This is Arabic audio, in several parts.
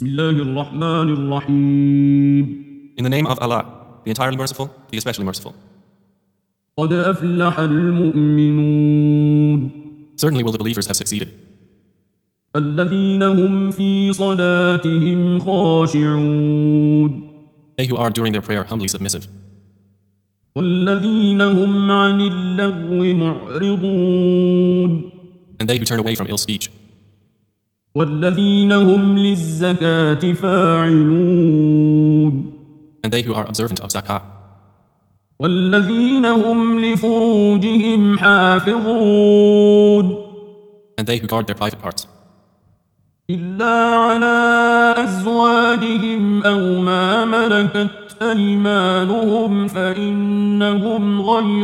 بسم الله الرحمن الرحيم. In the name of Allah, the entirely merciful, the especially merciful. قد أفلح المؤمنون. Certainly will the believers have succeeded. الذين هم في صلاتهم خاشعون. They who are during their prayer humbly submissive. والذين هم عن اللغو معرضون. And they who turn away from ill speech. والذين هم للزكاة فاعلون. And they who are observant of zakah. والذين هم لفروجهم حافظون. And they who guard their private parts. إلا على أزواجهم أو ما ملكت أيمانهم فإنهم غير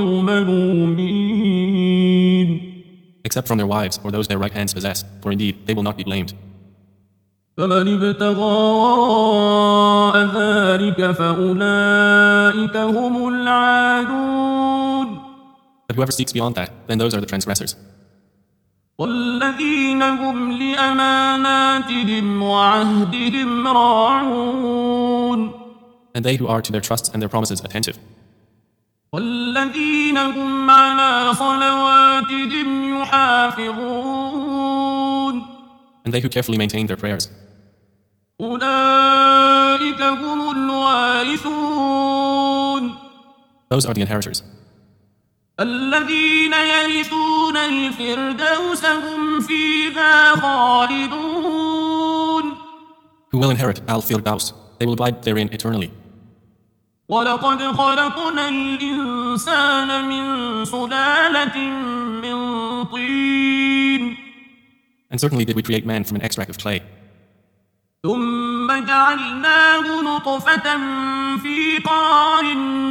ملومين. Except from their wives or those their right hands possess, for indeed they will not be blamed. فمن ابتغى وراء ذلك فأولئك هم العادون. But whoever seeks beyond that, then those are the transgressors. والذين هم لأماناتهم وعهدهم راعون. And they who are to their trusts and their promises attentive. والذين هم على صلواتهم يحافظون. And they who carefully maintain their prayers. أولئك هم الوارثون. Those are the inheritors. الذين يرثون الفردوس هم فيها خالدون. Who will inherit al-Firdaus. They will abide therein eternally. ولقد خلقنا الإنسان من سلالة من طين. And certainly did we create man from an extract of clay. ثم جعلناه نطفة في قرار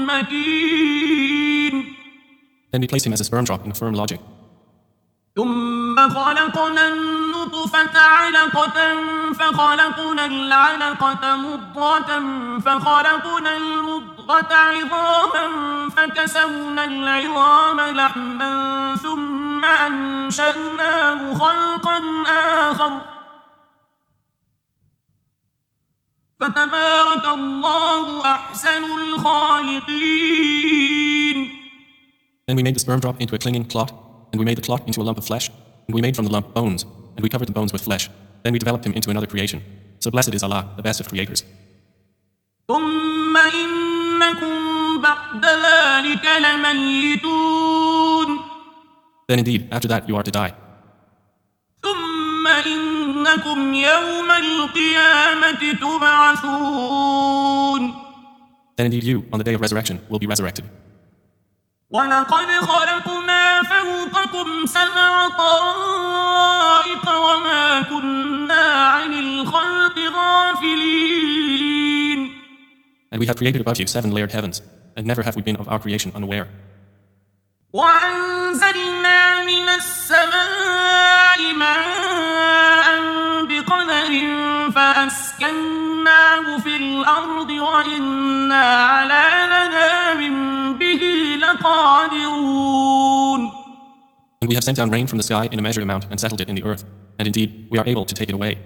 مكين. Then we placed him as a sperm drop in a firm logic. ثم خلقنا النطفة علقة فخلقنا العلقة مضغة فخلقنا المضغة عظاما فكسونا العظام لحما ثم أنشأناه خلقا آخر فتبارك الله أحسن الخالقين. Then we made the sperm drop into a clinging clot, and we made the clot into a lump of flesh, and we made from the lump bones, and we covered the bones with flesh. Then we developed him into another creation. So blessed is Allah, the best of creators. ثم إنكم بعد ذلك لميتون. Then indeed, after that you are to die. ثم إنكم يوم القيامة تبعثون. Then indeed you, on the day of resurrection, will be resurrected. ولقد خلقنا فوقكم سبع طرائق وما كنا عن الخلق غافلين. And we have created above you 7 layered heavens, and never have we been of our creation unaware. وأنزلنا من السماء ماء بقدر فأسكناه في الأرض وإنا على ذهاب به لقادرون. And we have sent down rain from the sky in a measured amount and settled it in the earth, and indeed we are able to take it away.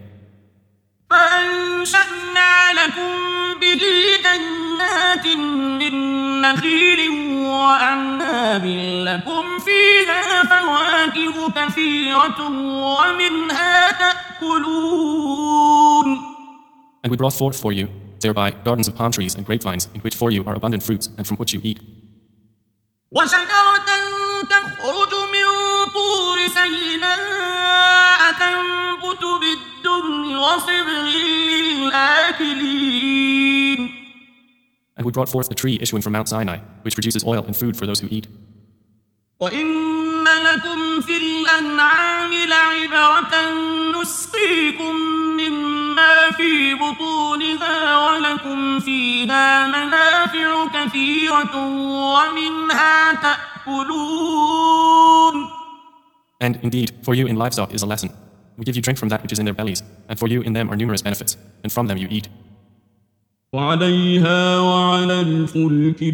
فأنشأنا لكم به جنات من نخيل وأعناب لكم فيها فواكه كثيرة ومنها تأكلون. And we brought forth for you, thereby, gardens of palm trees and grapevines, in which for you are abundant fruits, and from which you eat. وشجرة تخرج من طور سيناء تنبت بالدهن وصبغ للآكلين. And we brought forth a tree issuing from Mount Sinai, which produces oil and food for those who eat. وإن لكم في الأنعام لعبرة نسقيكم مما في بطونها ولكم فيها منافع كثيرة ومنها تأكلون. And indeed, for you in livestock is a lesson. We give you drink from that which is in their bellies, and for you in them are numerous benefits, and from them you eat. وعليها وعلى الفلك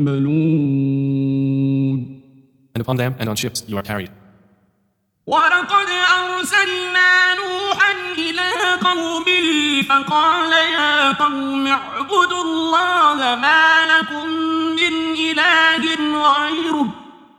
تحملون. And upon them and on ships you are carried. ولقد أرسلنا نوحا إلى قومه فقال يا قوم اعبدوا الله ما لكم من إله غيره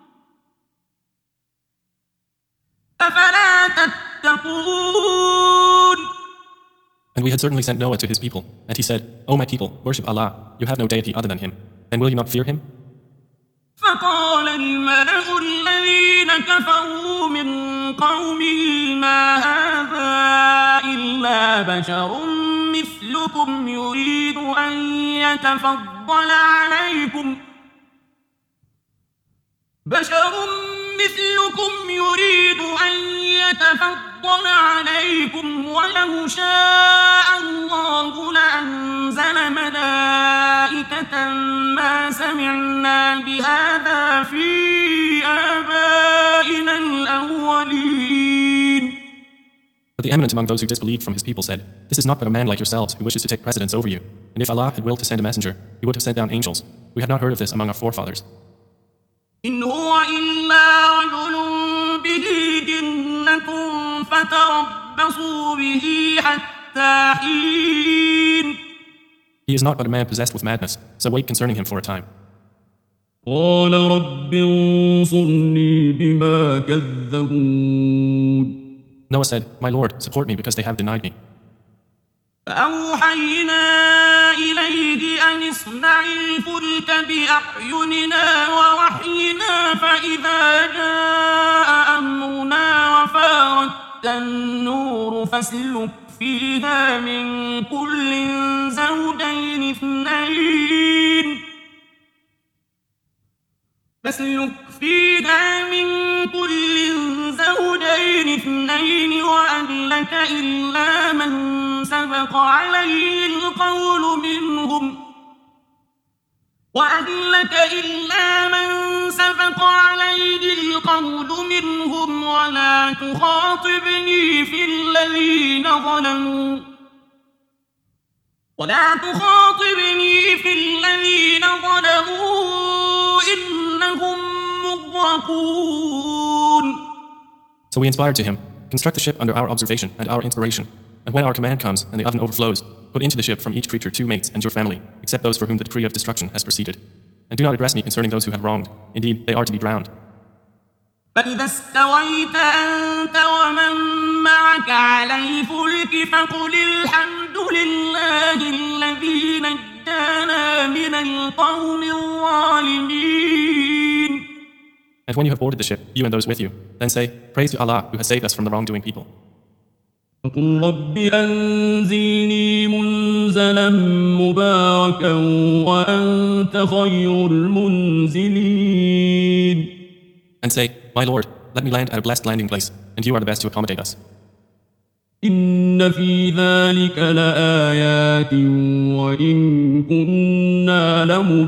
أفلا تتقون. And we had certainly sent Noah to his people, and he said, O my people, worship Allah, you have no deity other than him, and will you not fear him? فقال الملأ الذين كفروا من قومه ما هذا إلا بشر مثلكم يريد أن يتفضل عليكم ولو شاء الله لأنزل ملائكة ما سمعنا بهذا في آبائنا الأولين. But the eminent among those who disbelieved from his people said, This is not but a man like yourselves who wishes to take precedence over you. And if Allah had willed to send a messenger, he would have sent down angels. We had not heard of this among our forefathers. إن هو إلا رجل به جنة فتربصوا به حتى حين. He is not but a man possessed with madness, so wait concerning him for a time. قال رب انصرني بما كذبون. Noah said, My Lord, support me because they have denied me. فأوحينا إليه أن اصنع الفلك بأعيننا ووحينا فإذا جاء أمرنا وفارت النور فاسلك فيها من كل زوجين اثنين وأهلك إلا من سبق عليه القول منهم ولا تخاطبني في الذين ظلموا إنهم مغرقون. So we inspired to him, construct the ship under our observation and our inspiration, and when our command comes and the oven overflows, put into the ship from each creature 2 mates and your family, except those for whom the decree of destruction has proceeded. And do not address me concerning those who have wronged. Indeed, they are to be drowned. فإذا استويت أنت ومن معك على الفلك فقل الحمد لله الذي نجانا من القوم الظالمين. And when you have boarded the ship, you and those with you, then say, Praise to Allah who has saved us from the wrongdoing people. فقل رب أنزلني منزلا مباركا وأنت خير المنزلين. And say, My Lord, let me land at a blessed landing place, and you are the best to accommodate us. إن في ذلك لآيات وإن كنا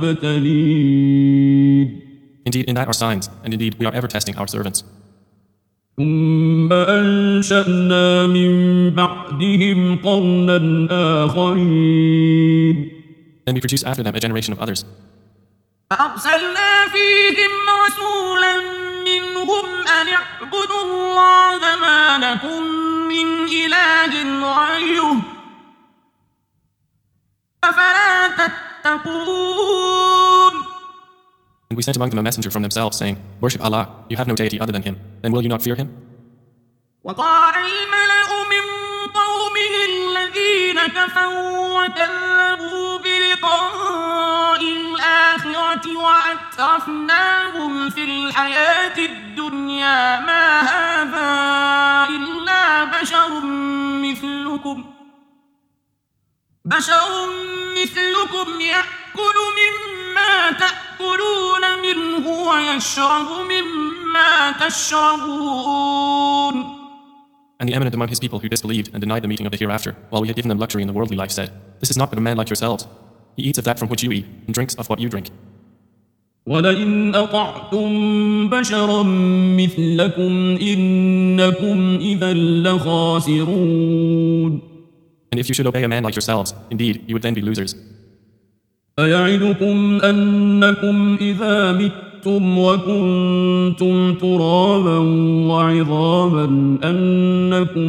لمبتلين. Indeed, in that are signs, and indeed we are ever testing our servants. ثم أنشأنا من بعدهم قرنا آخرين. Then we produce after them a generation of others. فأرسلنا فيهم رسولا منهم أن اعبدوا الله ما لكم من إله غيره أفلا تتقون. And we sent among them a messenger from themselves, saying, Worship Allah, you have no deity other than him. Then will you not fear him? وقال الملأ من قومه الذين كفروا وكذبوا بلقاء الآخرة وأترفناهم في الحياة الدنيا ما هذا إلا بشر مثلكم يأكل مما تأكلون منه ويشرب مما تشربون. And the eminent among his people who disbelieved and denied the meeting of the hereafter, while we had given them luxury in the worldly life, said, This is not but a man like yourselves. He eats of that from which you eat, and drinks of what you drink. وَلَئِنْ أَطَعْتُمْ بَشَرًا مِثْلَكُمْ إِنَّكُمْ إِذًا لَخَاسِرُونَ. And if you should obey a man like yourselves, indeed, you would then be losers. أَيَعِدُكُمْ أَنَّكُمْ إِذَا مِتُّمْ متم وكنتم ترابا وعظاما أنكم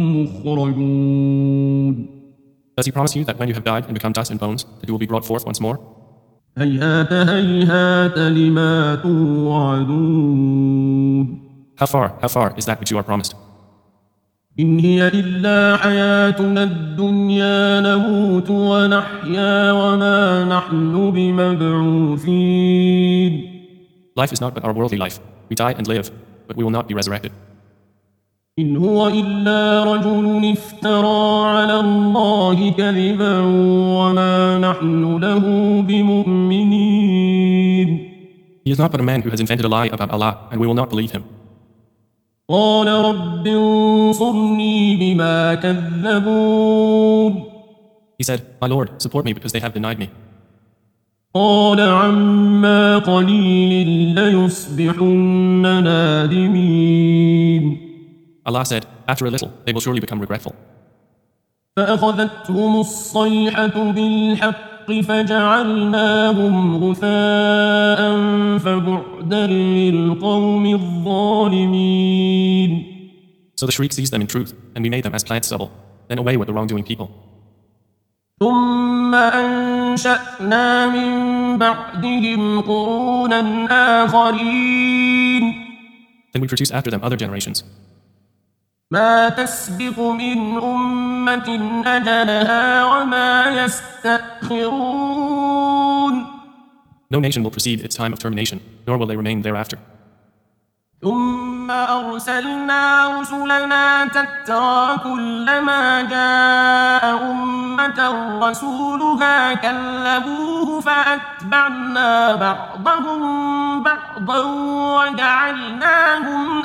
مخرجون. Does he promise you that when you have died and become dust and bones, that you will be brought forth once more? هيهات هيهات لما توعدون. How far is that which you are promised? إن هي إلا حياتنا الدنيا نموت ونحيا وما نحن بمبعوثين. Life is not but our worldly life. We die and live, but we will not be resurrected. إن هو إلا رجل افترى على الله كذبا وما نحن له بمؤمنين. He is not but a man who has invented a lie about Allah, and we will not believe him. قال رب انصرني بما كذبون. He said, My Lord, support me because they have denied me. قال عما قليل ليصبحن نادمين. Allah said, After a little, they will surely become regretful. فأخذتهم الصيحة بالحق فجعلناهم غثاء فبعدا للقوم الظالمين. So the shriek seized them in truth, and we made them as plant stubble, then away with the wrongdoing people. ثم أنشأنا من بعدهم قرونا آخرين. Then we produced after them other generations. ما تسبق من أمة أجلها وما يستأخرون. No nation will precede its time of termination, nor will they remain thereafter. ثم أرسلنا رسلنا تترى كلما جاء أمة رسولها كذبوه فأتبعنا بعضهم بعضا وجعلناهم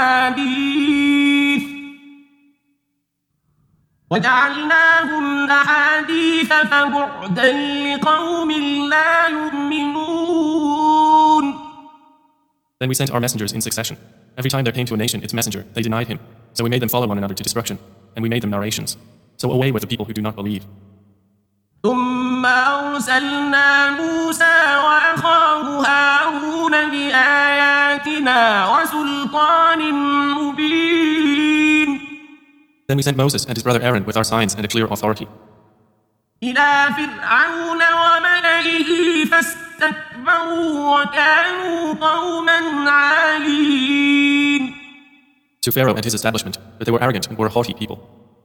أحاديث فبعدا لقوم لا يؤمنون. Then we sent our messengers in succession. Every time there came to a nation its messenger, they denied him. So we made them follow one another to destruction, and we made them narrations. So away with the people who do not believe. ثم أرسلنا موسى وأخاه هارون بآياتنا وسلطان مبين. Then we sent Moses and his brother Aaron with our signs and a clear authority. إلى فرعون وملئه فاستكبروا وكانوا قوما عالين. To Pharaoh and his establishment, but they were arrogant and were a haughty people.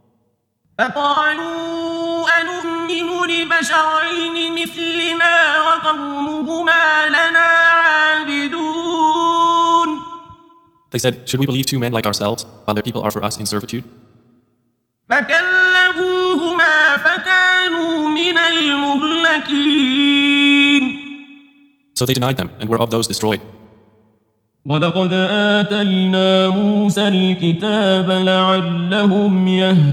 فقالوا أنؤمن لبشرين مثلنا وقومهما لنا عابدون. They said, Should we believe two men like ourselves, while their people are for us in servitude? فكذبوهما فكانوا من المهلكين. So they denied them and were of those destroyed. ولقد آتينا موسى الكتاب لعلهم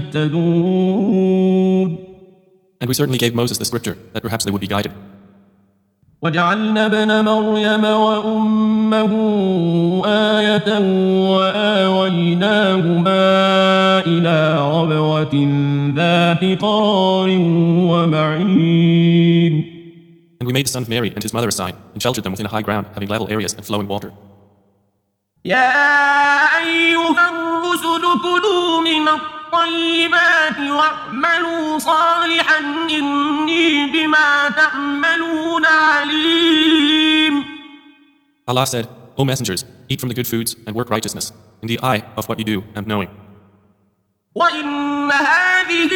يهتدون. And we certainly gave Moses the scripture, that perhaps they would be guided. وجعلنا ابن مريم وأمه آية وآويناهما إلى ربوة ذات قرار ومعين. And we made the son of Mary and his mother a sign, and sheltered them within a high ground, having level areas and flowing water. يا أيها الرسل كلوا من الطيبات واعملوا صالحا إني بما تعملون عليم. Allah said, O messengers, eat from the good foods and work righteousness. Indeed, I, of what you do, am knowing. وإن هذه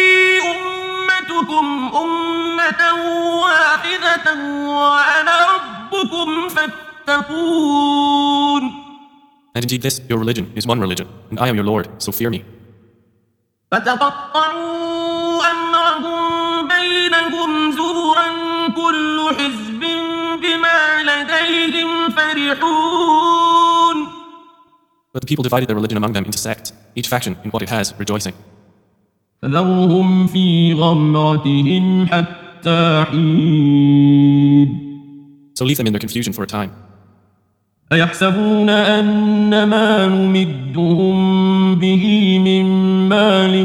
أمتكم أمة واحدة وأنا ربكم فاتقون. And indeed this, your religion, is one religion, and I am your Lord, so fear me. فتقطعوا أمرهم بينهم زبرا كل حزب بما لديهم فرحون. But the people divided their religion among them into sects, each faction in what it has, rejoicing. فذرهم في غمرتهم حتى حين. So leave them in their confusion for a time. أيحسبون أن ما نمدهم به من مال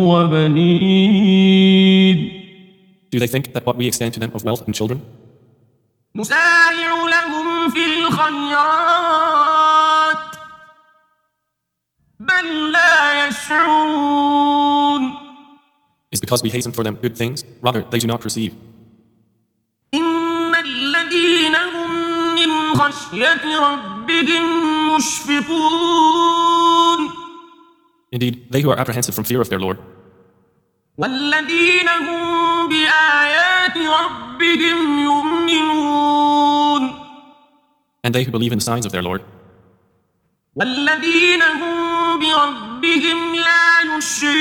وبنين. Do they think that what we extend to them of wealth and children? نسارع لهم في الخيرات بل لا يشعرون Is because we hasten for them good things? Rather, they do not perceive. إن الذين هم من خشية ربهم مشفقون Indeed, they who are apprehensive from fear of their Lord, والذين هم بآيات ربهم يؤمنون and they who believe in the signs of their Lord, والذين هم بربهم لا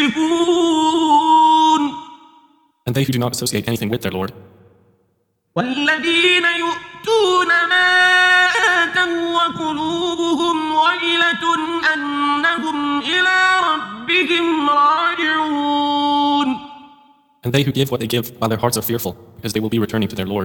يشركون and they who do not associate anything with their Lord, والذين يؤتون ما آتوا وقلوبهم وجلة أنهم إلى ربهم راجعون and they who give what they give while their hearts are fearful, because they will be returning to their Lord.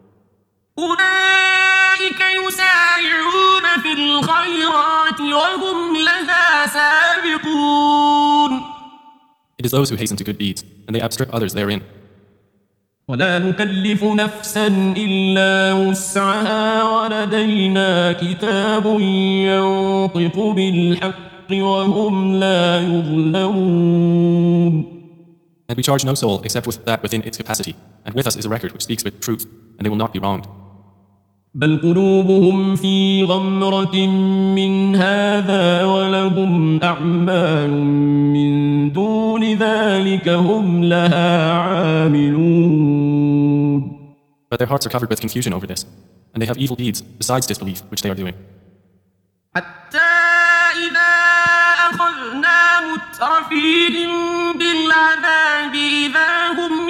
أولئك يسارعون في الخيرات وهم لها سابقون It is those who hasten to good deeds, and they outstrip others therein. ولا نكلف نفسا إلا وسعها ولدينا كتاب ينطق بالحق وهم لا يظلمون And we charge no soul except with that within its capacity, and with us is a record which speaks with truth, and they will not be wronged. بل قلوبهم في غمرة من هذا ولهم أعمال من دون ذلك هم لها عاملون But their hearts are covered with confusion over this, and they have evil deeds besides disbelief which they are doing. حتى إذا أخذنا مترفيهم بالعذاب إذا هم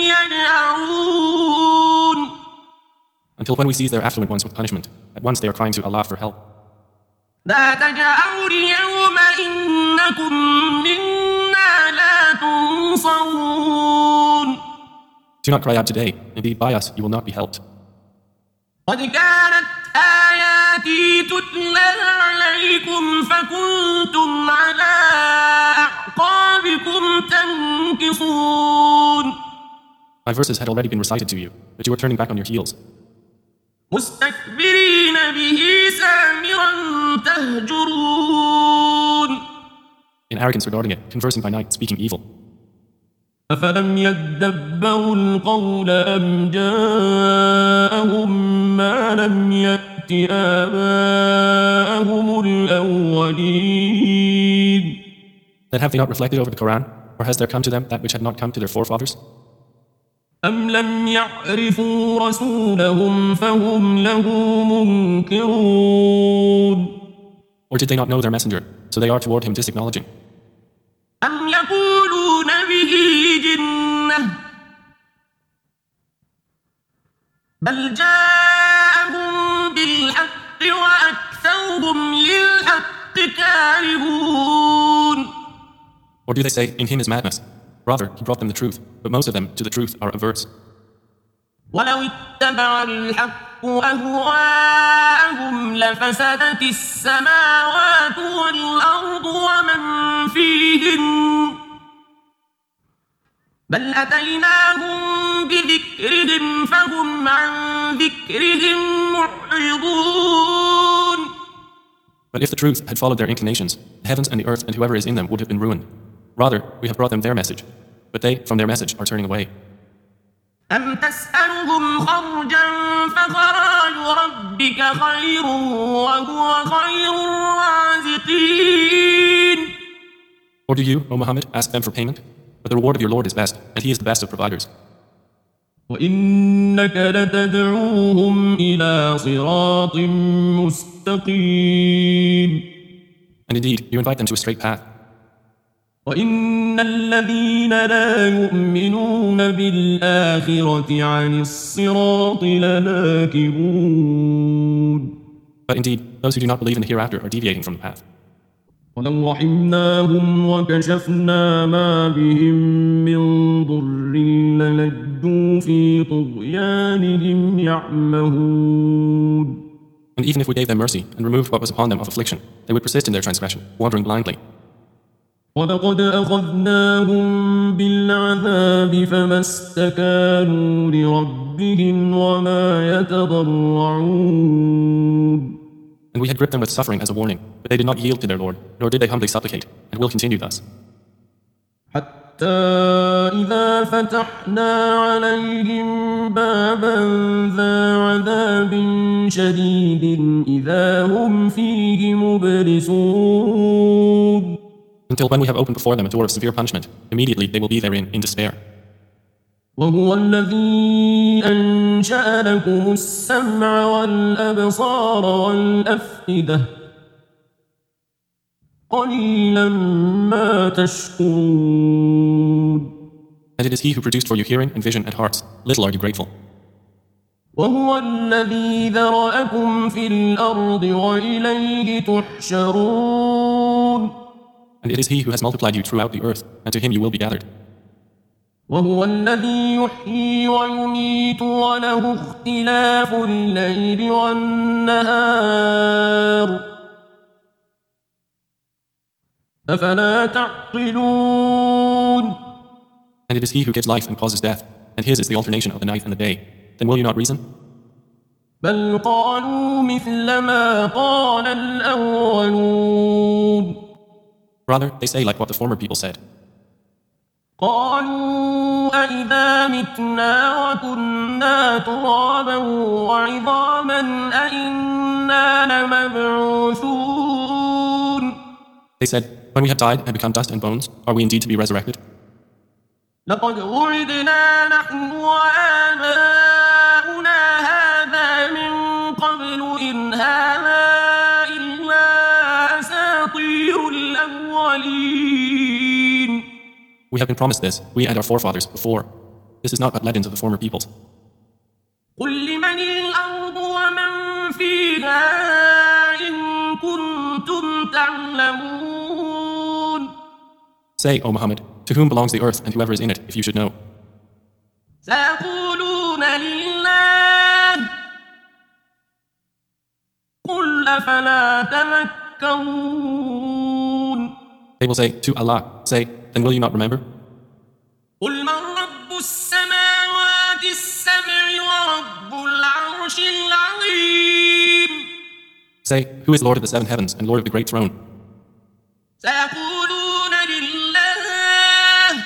يجأرون Until when we seize their affluent ones with punishment, at once they are crying to Allah for help. لا تجأروا اليوم إنكم منا لا تنصرون Do not cry out today. Indeed, by us you will not be helped. قد كانت آياتي تتلى عليكم فكنتم على أعقابكم تنكصون My verses had already been recited to you, but you were turning back on your heels, مستكبرين به سامرا تهجرون in arrogance regarding it, conversing by night, speaking evil. أفلم يدبروا القول أم جاءهم ما لم يأت آباءهم الأولين Then have they not reflected over the Quran, or has there come to them that which had not come to their forefathers? أم لم يعرفوا رسولهم فهم له منكرون Or did they not know their messenger, so they are toward him disacknowledging? أم يقولون به جنة بل جاءهم بالحق وأكثرهم للحق كارهون Or do they say, in him is madness? Rather, he brought them the truth, but most of them to the truth are averse. ولو اتبع الحق أهواءهم لفسدت السماوات والأرض ومن فيهن بل أتيناهم بذكرهم فهم عن ذكرهم معرضون But if the truth had followed their inclinations, the heavens and the earth and whoever is in them would have been ruined. Rather, we have brought them their message, but they, from their message, are turning away. أم تسألهم خرجا فخراج ربك خير وهو خير الرازقين Or do you, O Muhammad, ask them for payment? But the reward of your Lord is best, and He is the best of providers. وإنك لتدعوهم إلى صراط مستقيم And indeed, you invite them to a straight path. وإن الذين لا يؤمنون بالآخرة عن الصراط لناكبون But indeed, those who do not believe in the hereafter are deviating from the path. ولو رحمناهم وكشفنا ما بهم من ضر للجوا في طغيانهم يعمهون And even if we gave them mercy and removed what was upon them of affliction, they would persist in their transgression, wandering blindly. ولقد أخذناهم بالعذاب فما استكانوا لربهم وما يتضرعون. And we had gripped them with suffering as a warning, but they did not yield to their Lord, nor did they humbly supplicate, and will continue thus. حتى إذا فتحنا عليهم بابا ذا عذاب شديد إذا هم فيه مبلسون. Until when we have opened before them a door of severe punishment, immediately they will be therein in despair. وهو الذي أنشأ لكم السمع والأبصار والأفئدة قليلا ما تشكرون. And it is He who produced for you hearing and vision and hearts. Little are you grateful. وهو الذي ذرأكم في الأرض وإليه تحشرون. And it is He who has multiplied you throughout the earth, and to Him you will be gathered. وهو الذي يحيي ويميت وله اختلاف الليل والنهار أفلا تعقلون. And it is He who gives life and causes death, and His is the alternation of the night and the day. Then will you not reason? بل قالوا مثل ما قال الأولون. Rather, they say like what the former people said. قالوا أئذا متنا وكنا ترابا وعظاما أئنا لمبعوثون. They said, when we have died and become dust and bones, are we indeed to be resurrected? لقد وعدنا نحن وآباؤنا هذا من قبل إن هذا إلا أساطير الأولين. We have been promised this, we and our forefathers before. This is not but legends of the former peoples. قل لمن الأرض ومن فيها إن كنتم تعلمون. Say, O Muhammad, to whom belongs the earth and whoever is in it, if you should know? سيقولون لله قل أفلا تذكرون. They will say, to Allah. Say, then will you not remember? قل من رب السماوات السبع ورب العرش العظيم. Say, who is Lord of the seven heavens and Lord of the great throne? سيقولون لله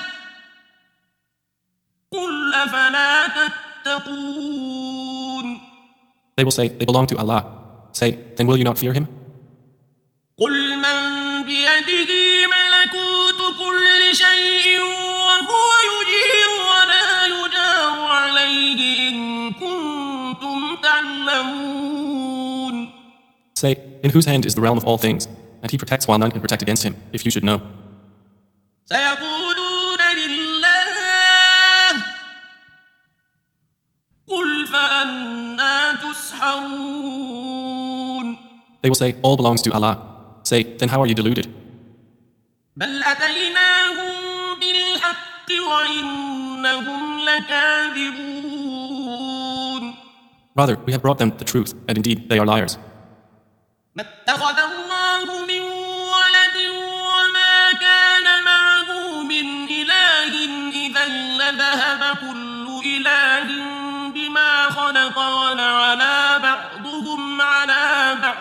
قل أفلا تتقون. They will say, they belong to Allah. Say, then will you not fear Him? قل من بيده ملكوت كل شيء وهو يجير ولا يجار عليه إن كنتم تعلمون. Say, in whose hand is the realm of all things, and He protects while none can protect against Him, if you should know. سيقولون لله قل فأنا تسحرون. They will say, all belongs to Allah. Say, then how are you deluded? بل أتيناهم بالحق وإنهم لكاذبون. Rather, we have brought them the truth, and indeed they are liars. ما اتخذ الله من ولد وما كان معه من إله إذا لذهب كل إله بما خلق ولعلى بعضهم على بعض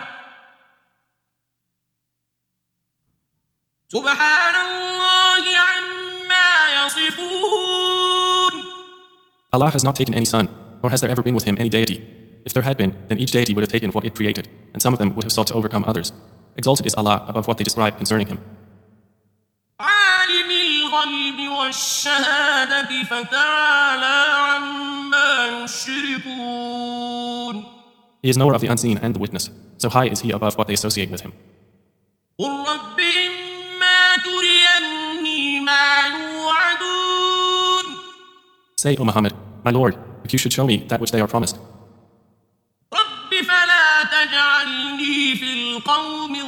سبحان الله عما يصفون. Allah has not taken any son, nor has there ever been with Him any deity. If there had been, then each deity would have taken what it created, and some of them would have sought to overcome others. Exalted is Allah above what they describe concerning Him. عالم الغيب والشهادة فتعالى عما يشركون. He is knower of the unseen and the witness, so high is He above what they associate with Him. قل رب إما تريني ما يوعدون. Say, O Muhammad, my Lord, if you should show me that which they are promised. رب فلا تجعلني في القوم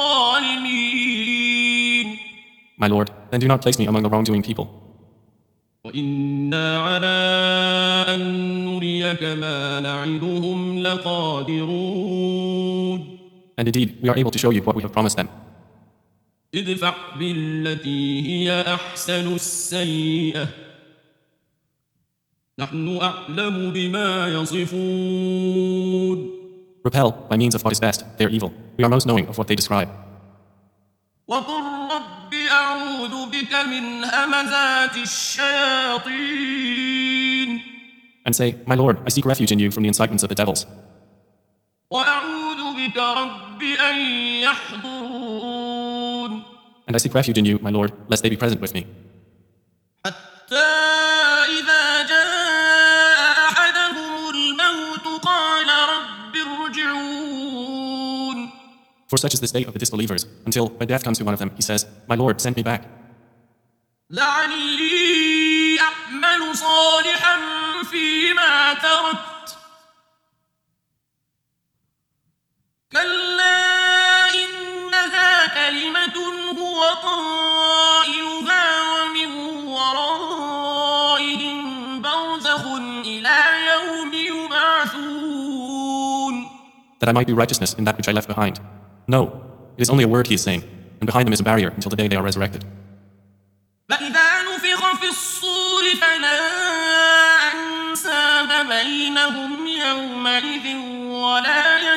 الظالمين. My Lord, then do not place me among the wrongdoing people. وإنا على أن نريك ما نعدهم لقادرون. And indeed, we are able to show you what we have promised them. ادفع بالتي هي أحسن السيئة نحن أعلم بما يصفون. Repel by means of what is best their evil. We are most knowing of what they describe. وقل رب أعوذ بك من همزات الشياطين. And say, My Lord, I seek refuge in you from the incitements of the devils. وأعوذ بك رب أن يحضرون. And I seek refuge in you, my Lord, lest they be present with me. حتى إذا جاء أحدهم الموت قال رب ارجعون. For such is the state of the disbelievers, until, when death comes to one of them, he says, My Lord, send me back, لعلي أعمل صالحا فيما تركت كلا إنها كلمة هو قائلها ومن ورائهم برزخ إلى يوم يبعثون. that I might do righteousness in that which I left behind. No, it is only a word he is saying, and behind them is a barrier until the day they are resurrected. فإذا نفخ في الصور فلا أنساب بينهم يومئذ ولا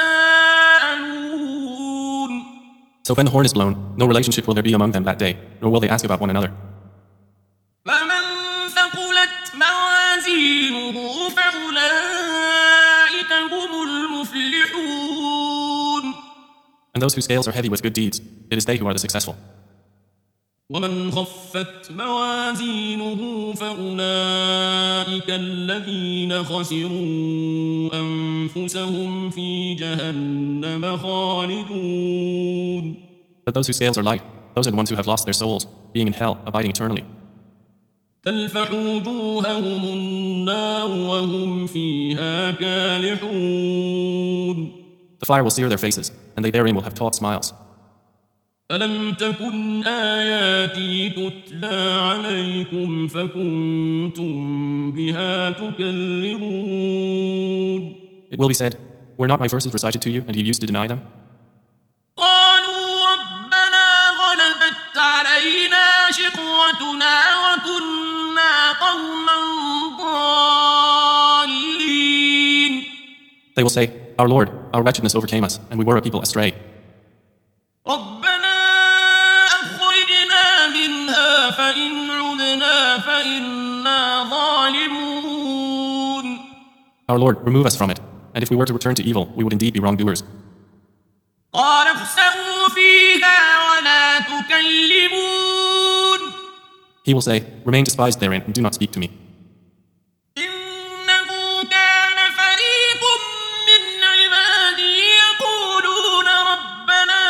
يتساءلون. So when the horn is blown, no relationship will there be among them that day, nor will they ask about one another. فمن ثقلت موازينه فأولئك هم المفلحون. And those whose scales are heavy with good deeds, it is they who are the successful. ومن خفت موازينه فأولئك الذين خسروا أنفسهم في جهنم خالدون. But those whose scales are light, those are the ones who have lost their souls, being in hell, abiding eternally. تلفح وجوههم النار وهم فيها كالحون. The fire will sear their faces, and they therein will have taut smiles. ألم تكن آياتي تتلى عليكم فكنتم بها تكذبون. It will be said, Were not my verses recited to you, and you used to deny them? قالوا ربنا غلبت علينا شقوتنا وكنا قوما ضالين. They will say, Our Lord, our wretchedness overcame us, and we were a people astray. ربنا أخرجنا منها فإن عدنا فإنا ظالمون. Our Lord, remove us from it, and if we were to return to evil, we would indeed be wrongdoers. قال اخسئوا فيها ولا تكلمون. He will say, Remain despised therein, and do not speak to me. إنه كان فريق من عبادي يقولون ربنا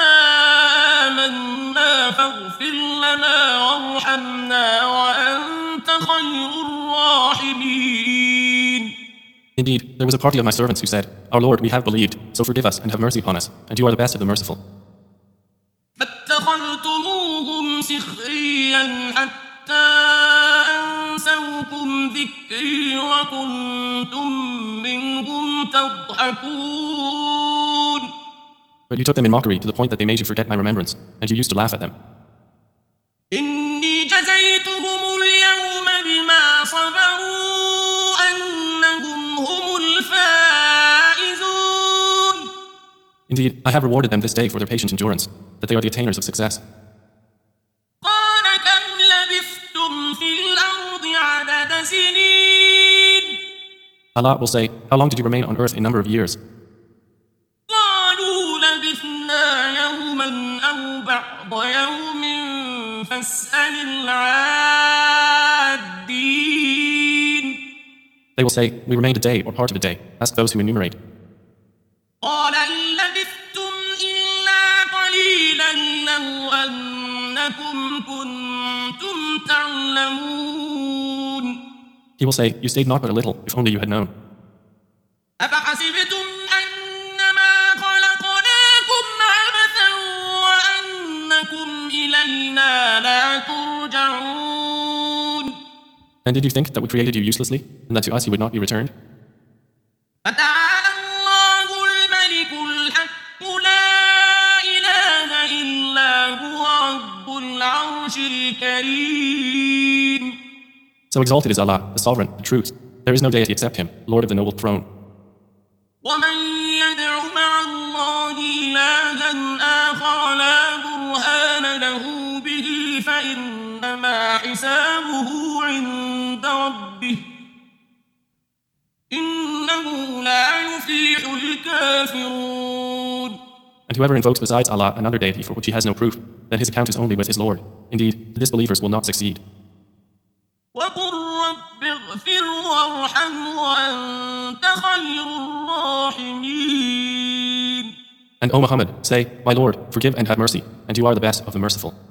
آمنا فاغفر لنا وارحمنا وأنت خير الراحمين. Indeed, there was a party of my servants who said, Our Lord, we have believed, so forgive us and have mercy upon us, and you are the best of the merciful. فاتخذتموهم سخريا حتى أنسوكم ذكري وكنتم منهم تضحكون. But you took them in mockery to the point that they made you forget my remembrance, and you used to laugh at them. إني جزيتهم اليوم بما صبروا أنهم هم الفائزون. Indeed, I have rewarded them this day for their patient endurance, that they are the attainers of success. قال كم لبثتم في الأرض عدد سنين. Allah will say, How long did you remain on earth a number of years? قالوا لبثنا يوما أو بعض يوم فاسأل العادين. They will say, We remained a day or part of a day. Ask those who enumerate. قال إن لبثتم إلا قليلا لو أنكم كنتم تعلمون. He will say, You stayed not but a little, if only you had known. أفحسبتم أنما خلقناكم عبثا وأنكم إلينا لا ترجعون. And did you think that we created you uselessly, and that to us you would not be returned? فتعالى الله الملك الحق لا إله إلا هو العرش الكريم. So exalted is Allah, the Sovereign, the Truth. There is no deity except Him, Lord of the Noble Throne. ومن يدع مع الله إلها آخر لا برهان له به فإنما حسابه عند ربه إنه لا يفلح الكافرون. And whoever invokes besides Allah another deity for which he has no proof, then his account is only with his Lord. Indeed, the disbelievers will not succeed. وقل رب اغفر وارحم وأنت خير الراحمين. And O Muhammad, say, My Lord, forgive and have mercy, and you are the best of the merciful.